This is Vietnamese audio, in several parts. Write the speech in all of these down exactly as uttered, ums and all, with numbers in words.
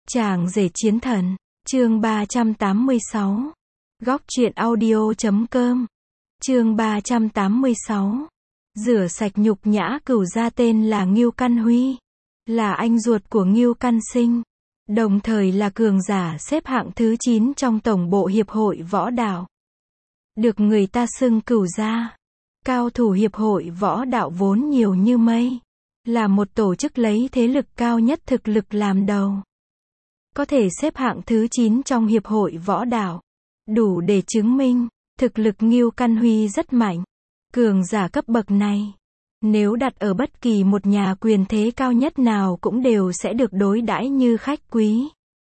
Chàng rể chiến thần, chương ba trăm tám mươi sáu. Góc truyện audio.com. Chương ba trăm tám mươi sáu. Rửa sạch nhục nhã. Cửu gia tên là Ngưu Căn Huy, là anh ruột của Ngưu Căn Sinh, đồng thời là cường giả xếp hạng thứ chín trong tổng bộ hiệp hội võ đạo. Được người ta xưng Cửu gia. Cao thủ hiệp hội võ đạo vốn nhiều như mây, là một tổ chức lấy thế lực cao nhất thực lực làm đầu. Có thể xếp hạng thứ chín trong hiệp hội võ đạo, đủ để chứng minh, thực lực Ngưu Căn Huy rất mạnh. Cường giả cấp bậc này, nếu đặt ở bất kỳ một nhà quyền thế cao nhất nào cũng đều sẽ được đối đãi như khách quý.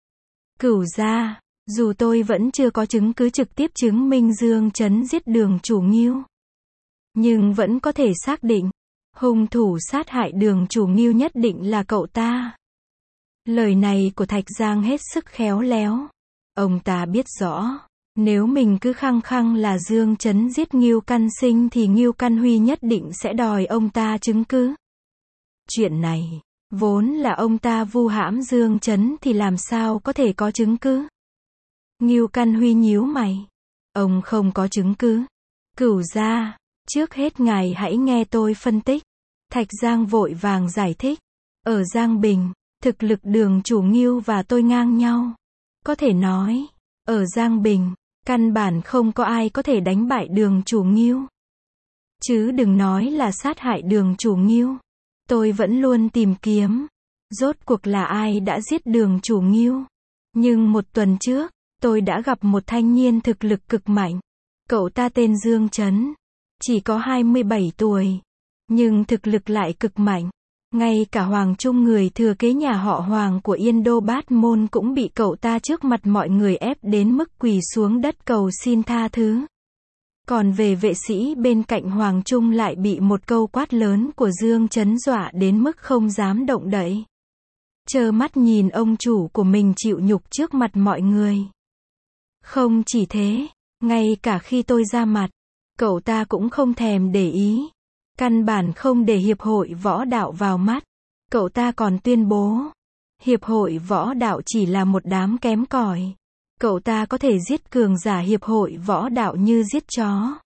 Cửu gia, dù tôi vẫn chưa có chứng cứ trực tiếp chứng minh Dương Chấn giết Đường chủ Ngưu, nhưng vẫn có thể xác định, hung thủ sát hại Đường chủ Ngưu nhất định là cậu ta. Lời này của Thạch Giang hết sức khéo léo. Ông ta biết rõ, nếu mình cứ khăng khăng là Dương Chấn giết Ngưu Căn Sinh thì Ngưu Căn Huy nhất định sẽ đòi ông ta chứng cứ. Chuyện này, vốn là ông ta vu hãm Dương Chấn thì làm sao có thể có chứng cứ. Ngưu Căn Huy nhíu mày. Ông không có chứng cứ. Cửu gia, trước hết ngài hãy nghe tôi phân tích. Thạch Giang vội vàng giải thích. Ở Giang Bình, thực lực Đường chủ Ngưu và tôi ngang nhau. Có thể nói, ở Giang Bình, căn bản không có ai có thể đánh bại Đường chủ Ngưu. Chứ đừng nói là sát hại Đường chủ Ngưu. Tôi vẫn luôn tìm kiếm, rốt cuộc là ai đã giết Đường chủ Ngưu. Nhưng một tuần trước, tôi đã gặp một thanh niên thực lực cực mạnh. Cậu ta tên Dương Chấn, chỉ có hai mươi bảy tuổi, nhưng thực lực lại cực mạnh. Ngay cả Hoàng Trung, người thừa kế nhà họ Hoàng của Yên Đô Bát Môn, cũng bị cậu ta trước mặt mọi người ép đến mức quỳ xuống đất cầu xin tha thứ. Còn về vệ sĩ bên cạnh Hoàng Trung lại bị một câu quát lớn của Dương Chấn dọa đến mức không dám động đậy. Trơ mắt nhìn ông chủ của mình chịu nhục trước mặt mọi người. Không chỉ thế, ngay cả khi tôi ra mặt, cậu ta cũng không thèm để ý. Căn bản không để hiệp hội võ đạo vào mắt. Cậu ta còn tuyên bố, hiệp hội võ đạo chỉ là một đám kém cỏi. Cậu ta có thể giết cường giả hiệp hội võ đạo như giết chó.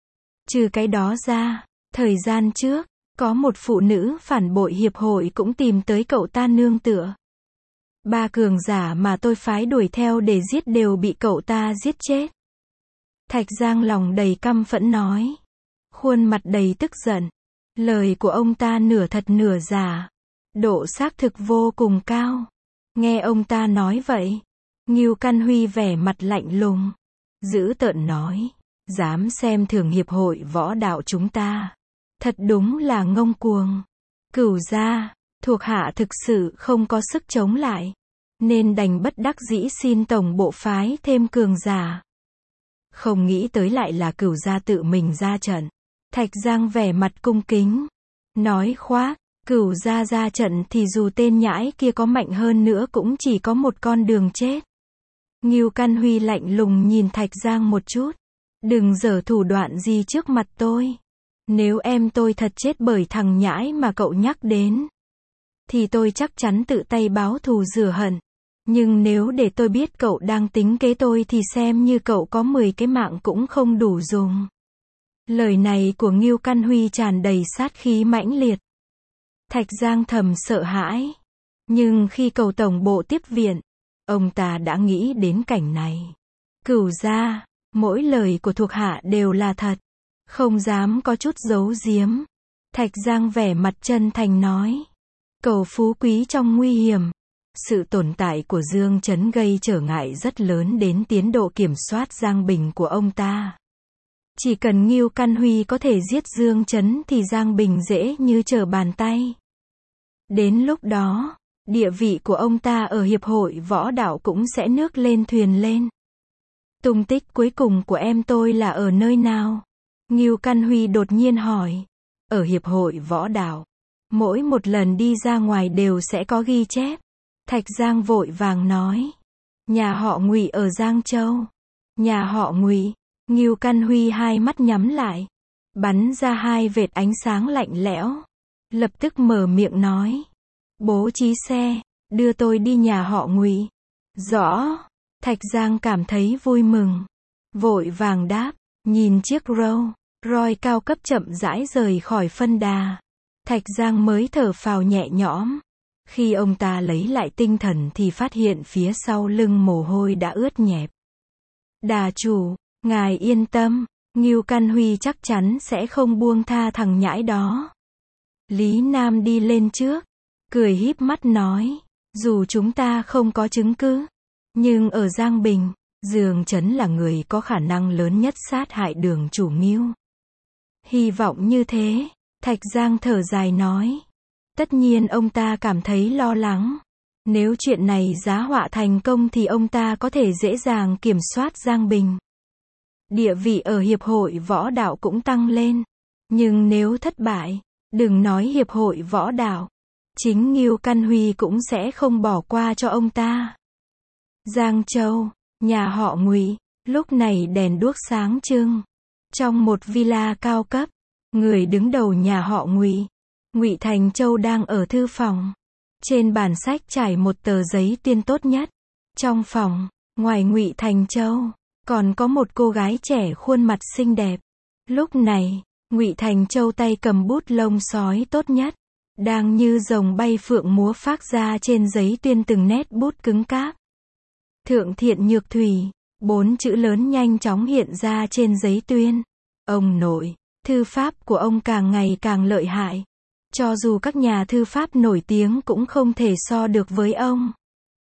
Trừ cái đó ra, thời gian trước, có một phụ nữ phản bội hiệp hội cũng tìm tới cậu ta nương tựa. Ba cường giả mà tôi phái đuổi theo để giết đều bị cậu ta giết chết. Thạch Giang lòng đầy căm phẫn nói. Khuôn mặt đầy tức giận. Lời của ông ta nửa thật nửa giả. Độ xác thực vô cùng cao. Nghe ông ta nói vậy, Ngưu Căn Huy vẻ mặt lạnh lùng, dữ tợn nói. Dám xem thường hiệp hội võ đạo chúng ta, thật đúng là ngông cuồng. Cửu gia, thuộc hạ thực sự không có sức chống lại, nên đành bất đắc dĩ xin tổng bộ phái thêm cường giả. Không nghĩ tới lại là Cửu gia tự mình ra trận. Thạch Giang vẻ mặt cung kính, nói khoác, Cửu gia ra trận thì dù tên nhãi kia có mạnh hơn nữa cũng chỉ có một con đường chết. Ngưu Căn Huy lạnh lùng nhìn Thạch Giang một chút. Đừng giở thủ đoạn gì trước mặt tôi. Nếu em tôi thật chết bởi thằng nhãi mà cậu nhắc đến, thì tôi chắc chắn tự tay báo thù rửa hận. Nhưng nếu để tôi biết cậu đang tính kế tôi thì xem như cậu có mười cái mạng cũng không đủ dùng. Lời này của Ngưu Căn Huy tràn đầy sát khí mãnh liệt. Thạch Giang thầm sợ hãi. Nhưng khi cầu tổng bộ tiếp viện, ông ta đã nghĩ đến cảnh này. Cửu gia, mỗi lời của thuộc hạ đều là thật, không dám có chút giấu giếm. Thạch Giang vẻ mặt chân thành nói. Cầu phú quý trong nguy hiểm. Sự tồn tại của Dương Chấn gây trở ngại rất lớn đến tiến độ kiểm soát Giang Bình của ông ta. Chỉ cần Ngưu Căn Huy có thể giết Dương Chấn thì Giang Bình dễ như trở bàn tay. Đến lúc đó, địa vị của ông ta ở hiệp hội võ đạo cũng sẽ nước lên thuyền lên. Tung tích cuối cùng của em tôi là ở nơi nào? Ngưu Căn Huy đột nhiên hỏi. Ở hiệp hội võ đạo, mỗi một lần đi ra ngoài đều sẽ có ghi chép. Thạch Giang vội vàng nói. Nhà họ Ngụy ở Giang Châu. Nhà họ Ngụy. Ngưu Căn Huy hai mắt nhắm lại, bắn ra hai vệt ánh sáng lạnh lẽo. Lập tức mở miệng nói. Bố trí xe. đưa tôi đi nhà họ Ngụy. Rõ. Thạch Giang cảm thấy vui mừng. Vội vàng đáp, nhìn chiếc Rolls Royce cao cấp chậm rãi rời khỏi phân đà. Thạch Giang mới thở phào nhẹ nhõm. Khi ông ta lấy lại tinh thần thì phát hiện phía sau lưng mồ hôi đã ướt nhẹp. Đà chủ, ngài yên tâm, Ngưu Căn Huy chắc chắn sẽ không buông tha thằng nhãi đó. Lý Nam đi lên trước, cười híp mắt nói, dù chúng ta không có chứng cứ, nhưng ở Giang Bình, Dương Chấn là người có khả năng lớn nhất sát hại Đường chủ Ngưu. Hy vọng như thế, Thạch Giang thở dài nói. Tất nhiên ông ta cảm thấy lo lắng. Nếu chuyện này giá họa thành công thì ông ta có thể dễ dàng kiểm soát Giang Bình. Địa vị ở Hiệp hội Võ Đạo cũng tăng lên. Nhưng nếu thất bại, đừng nói Hiệp hội Võ Đạo, chính Ngưu Căn Huy cũng sẽ không bỏ qua cho ông ta. Giang Châu, nhà họ Ngụy, lúc này đèn đuốc sáng trưng. Trong một villa cao cấp, người đứng đầu nhà họ Ngụy, Ngụy Thành Châu đang ở thư phòng. Trên bàn sách trải một tờ giấy tuyên tốt nhất. Trong phòng, ngoài Ngụy Thành Châu, còn có một cô gái trẻ khuôn mặt xinh đẹp. Lúc này, Ngụy Thành Châu tay cầm bút lông sói tốt nhất, đang như rồng bay phượng múa phác ra trên giấy tuyên từng nét bút cứng cáp. Thượng Thiện Nhược Thủy, bốn chữ lớn nhanh chóng hiện ra trên giấy tuyên. Ông nội, thư pháp của ông càng ngày càng lợi hại. Cho dù các nhà thư pháp nổi tiếng cũng không thể so được với ông.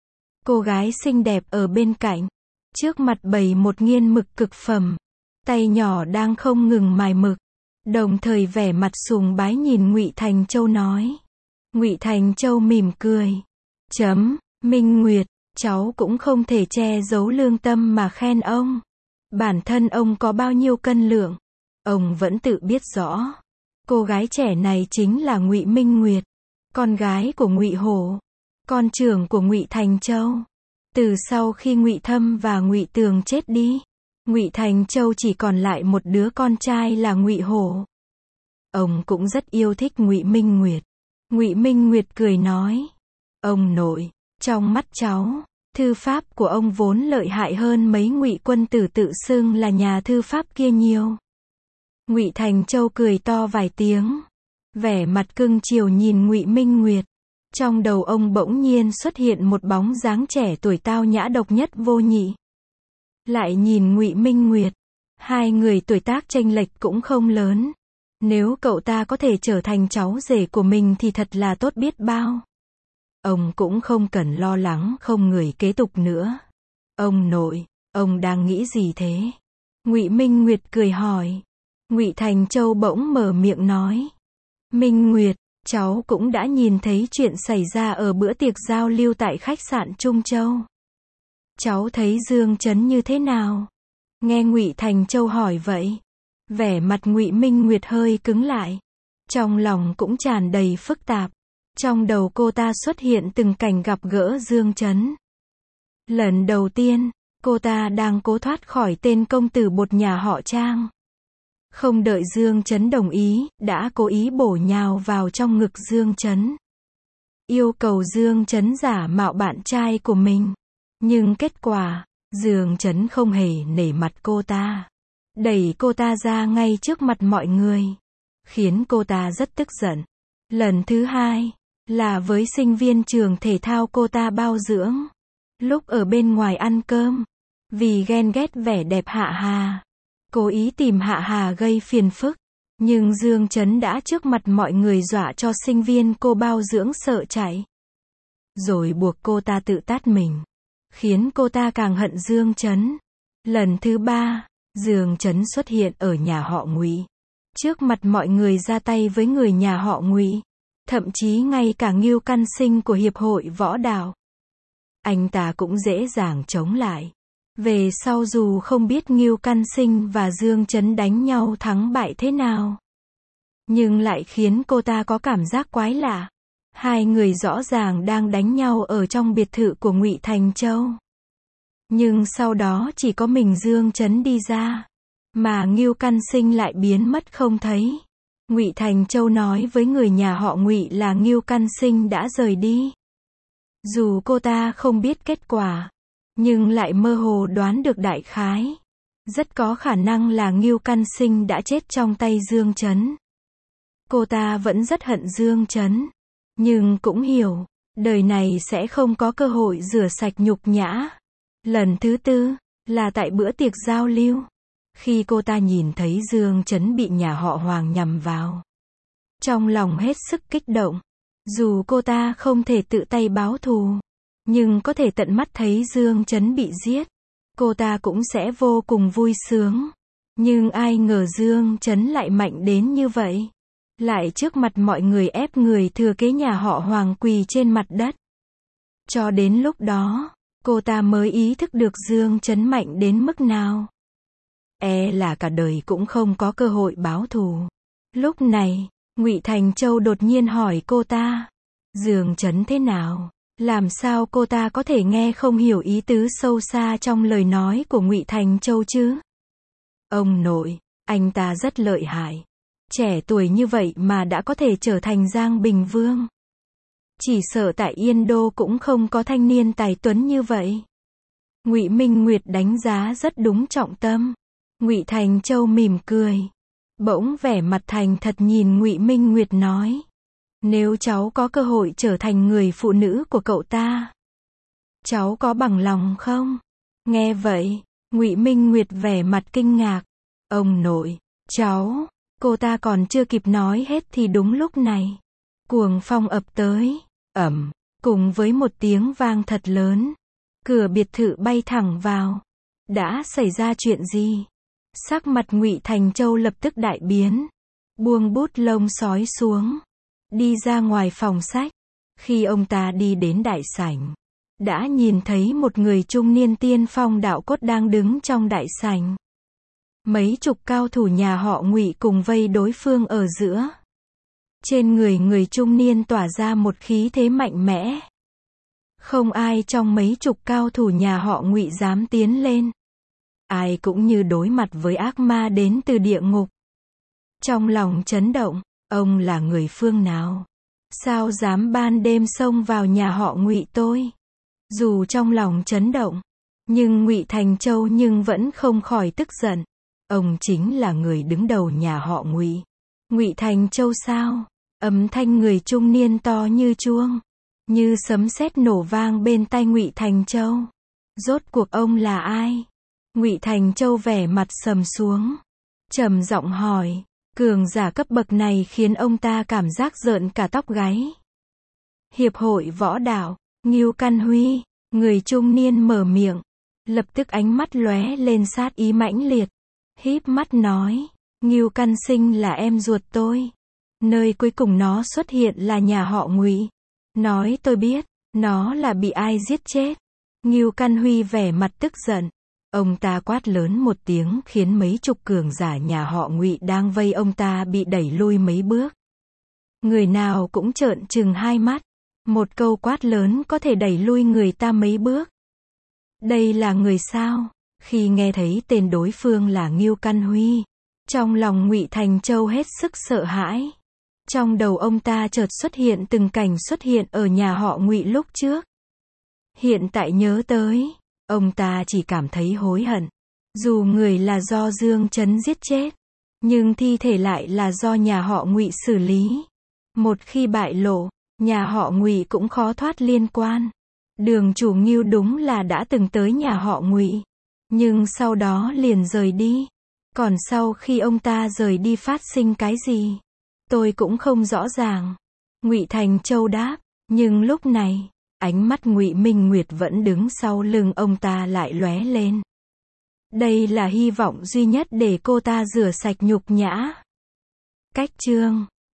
Cô gái xinh đẹp ở bên cạnh, trước mặt bày một nghiên mực cực phẩm, tay nhỏ đang không ngừng mài mực, đồng thời vẻ mặt sùng bái nhìn Ngụy Thành Châu nói. Ngụy Thành Châu mỉm cười. Chấm, Minh Nguyệt, cháu cũng không thể che giấu lương tâm mà khen ông. Bản thân ông có bao nhiêu cân lượng, ông vẫn tự biết rõ. Cô gái trẻ này chính là Ngụy Minh Nguyệt, con gái của Ngụy Hổ, con trưởng của Ngụy Thành Châu. Từ sau khi Ngụy Thâm và Ngụy Tường chết đi, Ngụy Thành Châu chỉ còn lại một đứa con trai là Ngụy Hổ. Ông cũng rất yêu thích Ngụy Minh Nguyệt. Ngụy Minh Nguyệt cười nói, ông nội, trong mắt cháu, thư pháp của ông vốn lợi hại hơn mấy Ngụy quân tử tự xưng là nhà thư pháp kia nhiều. Ngụy Thành Châu cười to vài tiếng, vẻ mặt cưng chiều nhìn Ngụy Minh Nguyệt. Trong đầu ông bỗng nhiên xuất hiện một bóng dáng trẻ tuổi tao nhã độc nhất vô nhị. Lại nhìn Ngụy Minh Nguyệt, hai người tuổi tác chênh lệch cũng không lớn. Nếu cậu ta có thể trở thành cháu rể của mình thì thật là tốt biết bao. Ông cũng không cần lo lắng không người kế tục nữa. Ông nội, ông đang nghĩ gì thế? Ngụy Minh Nguyệt cười hỏi. Ngụy Thành Châu bỗng mở miệng nói. Minh Nguyệt, cháu cũng đã nhìn thấy chuyện xảy ra ở bữa tiệc giao lưu tại khách sạn Trung Châu. Cháu thấy Dương Chấn như thế nào? Nghe Ngụy Thành Châu hỏi vậy, vẻ mặt Ngụy Minh Nguyệt hơi cứng lại. Trong lòng cũng tràn đầy phức tạp. Trong đầu cô ta xuất hiện từng cảnh gặp gỡ Dương Chấn. Lần đầu tiên, cô ta đang cố thoát khỏi tên công tử bột nhà họ Trang. Không đợi Dương Chấn đồng ý, đã cố ý bổ nhào vào trong ngực Dương Chấn. Yêu cầu Dương Chấn giả mạo bạn trai của mình. Nhưng kết quả, Dương Chấn không hề nể mặt cô ta. Đẩy cô ta ra ngay trước mặt mọi người. Khiến cô ta rất tức giận. Lần thứ hai, là với sinh viên trường thể thao cô ta bao dưỡng. Lúc ở bên ngoài ăn cơm, vì ghen ghét vẻ đẹp Hạ Hà, cố ý tìm Hạ Hà gây phiền phức. Nhưng Dương Chấn đã trước mặt mọi người dọa cho sinh viên cô bao dưỡng sợ chạy. Rồi buộc cô ta tự tát mình. Khiến cô ta càng hận Dương Chấn. Lần thứ ba, Dương Chấn xuất hiện ở nhà họ Ngụy. Trước mặt mọi người ra tay với người nhà họ Ngụy. Thậm chí ngay cả Ngưu Căn Sinh của Hiệp hội Võ Đạo, anh ta cũng dễ dàng chống lại. Về sau dù không biết Ngưu Căn Sinh và Dương Chấn đánh nhau thắng bại thế nào, nhưng lại khiến cô ta có cảm giác quái lạ. Hai người rõ ràng đang đánh nhau ở trong biệt thự của Ngụy Thành Châu. Nhưng sau đó chỉ có mình Dương Chấn đi ra, mà Ngưu Căn Sinh lại biến mất không thấy. Ngụy Thành Châu nói với người nhà họ Ngụy là Ngưu Căn Sinh đã rời đi. Dù cô ta không biết kết quả, nhưng lại mơ hồ đoán được đại khái. Rất có khả năng là Ngưu Căn Sinh đã chết trong tay Dương Chấn. Cô ta vẫn rất hận Dương Chấn, nhưng cũng hiểu, đời này sẽ không có cơ hội rửa sạch nhục nhã. Lần thứ tư, là tại bữa tiệc giao lưu. Khi cô ta nhìn thấy Dương Chấn bị nhà họ Hoàng nhằm vào, trong lòng hết sức kích động. Dù cô ta không thể tự tay báo thù, nhưng có thể tận mắt thấy Dương Chấn bị giết, cô ta cũng sẽ vô cùng vui sướng. Nhưng ai ngờ Dương Chấn lại mạnh đến như vậy. Lại trước mặt mọi người ép người thừa kế nhà họ Hoàng quỳ trên mặt đất. Cho đến lúc đó, cô ta mới ý thức được Dương Chấn mạnh đến mức nào. E là cả đời cũng không có cơ hội báo thù. Lúc này, Ngụy Thành Châu đột nhiên hỏi cô ta, Dương Chấn thế nào? Làm sao cô ta có thể nghe không hiểu ý tứ sâu xa trong lời nói của Ngụy Thành Châu chứ? Ông nội, anh ta rất lợi hại. Trẻ tuổi như vậy mà đã có thể trở thành Giang Bình Vương. Chỉ sợ tại Yên Đô cũng không có thanh niên tài tuấn như vậy. Ngụy Minh Nguyệt đánh giá rất đúng trọng tâm. Ngụy Thành Châu mỉm cười, bỗng vẻ mặt thành thật nhìn Ngụy Minh Nguyệt nói, nếu cháu có cơ hội trở thành người phụ nữ của cậu ta, cháu có bằng lòng không? Nghe vậy, Ngụy Minh Nguyệt vẻ mặt kinh ngạc. Ông nội, cháu, cô ta còn chưa kịp nói hết thì đúng lúc này, cuồng phong ập tới, ầm, cùng với một tiếng vang thật lớn, cửa biệt thự bay thẳng vào. Đã xảy ra chuyện gì? Sắc mặt Ngụy Thành Châu lập tức đại biến, buông bút lông sói xuống, đi ra ngoài phòng sách. Khi ông ta đi đến đại sảnh, đã nhìn thấy một người trung niên tiên phong đạo cốt đang đứng trong đại sảnh. Mấy chục cao thủ nhà họ Ngụy cùng vây đối phương ở giữa. Trên người người trung niên tỏa ra một khí thế mạnh mẽ. Không ai trong mấy chục cao thủ nhà họ Ngụy dám tiến lên. Ai cũng như đối mặt với ác ma đến từ địa ngục. Trong lòng chấn động, ông là người phương nào? Sao dám ban đêm xông vào nhà họ Ngụy tôi? Dù trong lòng chấn động, nhưng Ngụy Thành Châu nhưng vẫn không khỏi tức giận. Ông chính là người đứng đầu nhà họ Ngụy. Ngụy Thành Châu sao? Âm thanh người trung niên to như chuông, như sấm sét nổ vang bên tai Ngụy Thành Châu. Rốt cuộc ông là ai? Ngụy Thành Châu vẻ mặt sầm xuống, trầm giọng hỏi. Cường giả cấp bậc này khiến ông ta cảm giác rợn cả tóc gáy. Hiệp hội võ đạo, Ngưu Căn Huy, người trung niên mở miệng, lập tức ánh mắt lóe lên sát ý mãnh liệt, híp mắt nói, Ngưu Căn Sinh là em ruột tôi. Nơi cuối cùng nó xuất hiện là nhà họ Ngụy. Nói tôi biết, nó là bị ai giết chết. Ngưu Căn Huy vẻ mặt tức giận. Ông ta quát lớn một tiếng khiến mấy chục cường giả nhà họ Ngụy đang vây ông ta bị đẩy lui mấy bước. Người nào cũng trợn trừng hai mắt. Một câu quát lớn có thể đẩy lui người ta mấy bước. Đây là người sao? Khi nghe thấy tên đối phương là Ngưu Căn Huy, trong lòng Ngụy Thành Châu hết sức sợ hãi. Trong đầu ông ta chợt xuất hiện từng cảnh xuất hiện ở nhà họ Ngụy lúc trước. Hiện tại nhớ tới, ông ta chỉ cảm thấy hối hận. Dù người là do Dương Chấn giết chết, nhưng thi thể lại là do nhà họ Ngụy xử lý. Một khi bại lộ, nhà họ Ngụy cũng khó thoát liên quan. Đường chủ Ngưu đúng là đã từng tới nhà họ Ngụy, nhưng sau đó liền rời đi. Còn sau khi ông ta rời đi phát sinh cái gì, tôi cũng không rõ ràng. Ngụy Thành Châu đáp, nhưng lúc này, ánh mắt Ngụy Minh Nguyệt vẫn đứng sau lưng ông ta lại lóe lên. Đây là hy vọng duy nhất để cô ta rửa sạch nhục nhã. Cách chương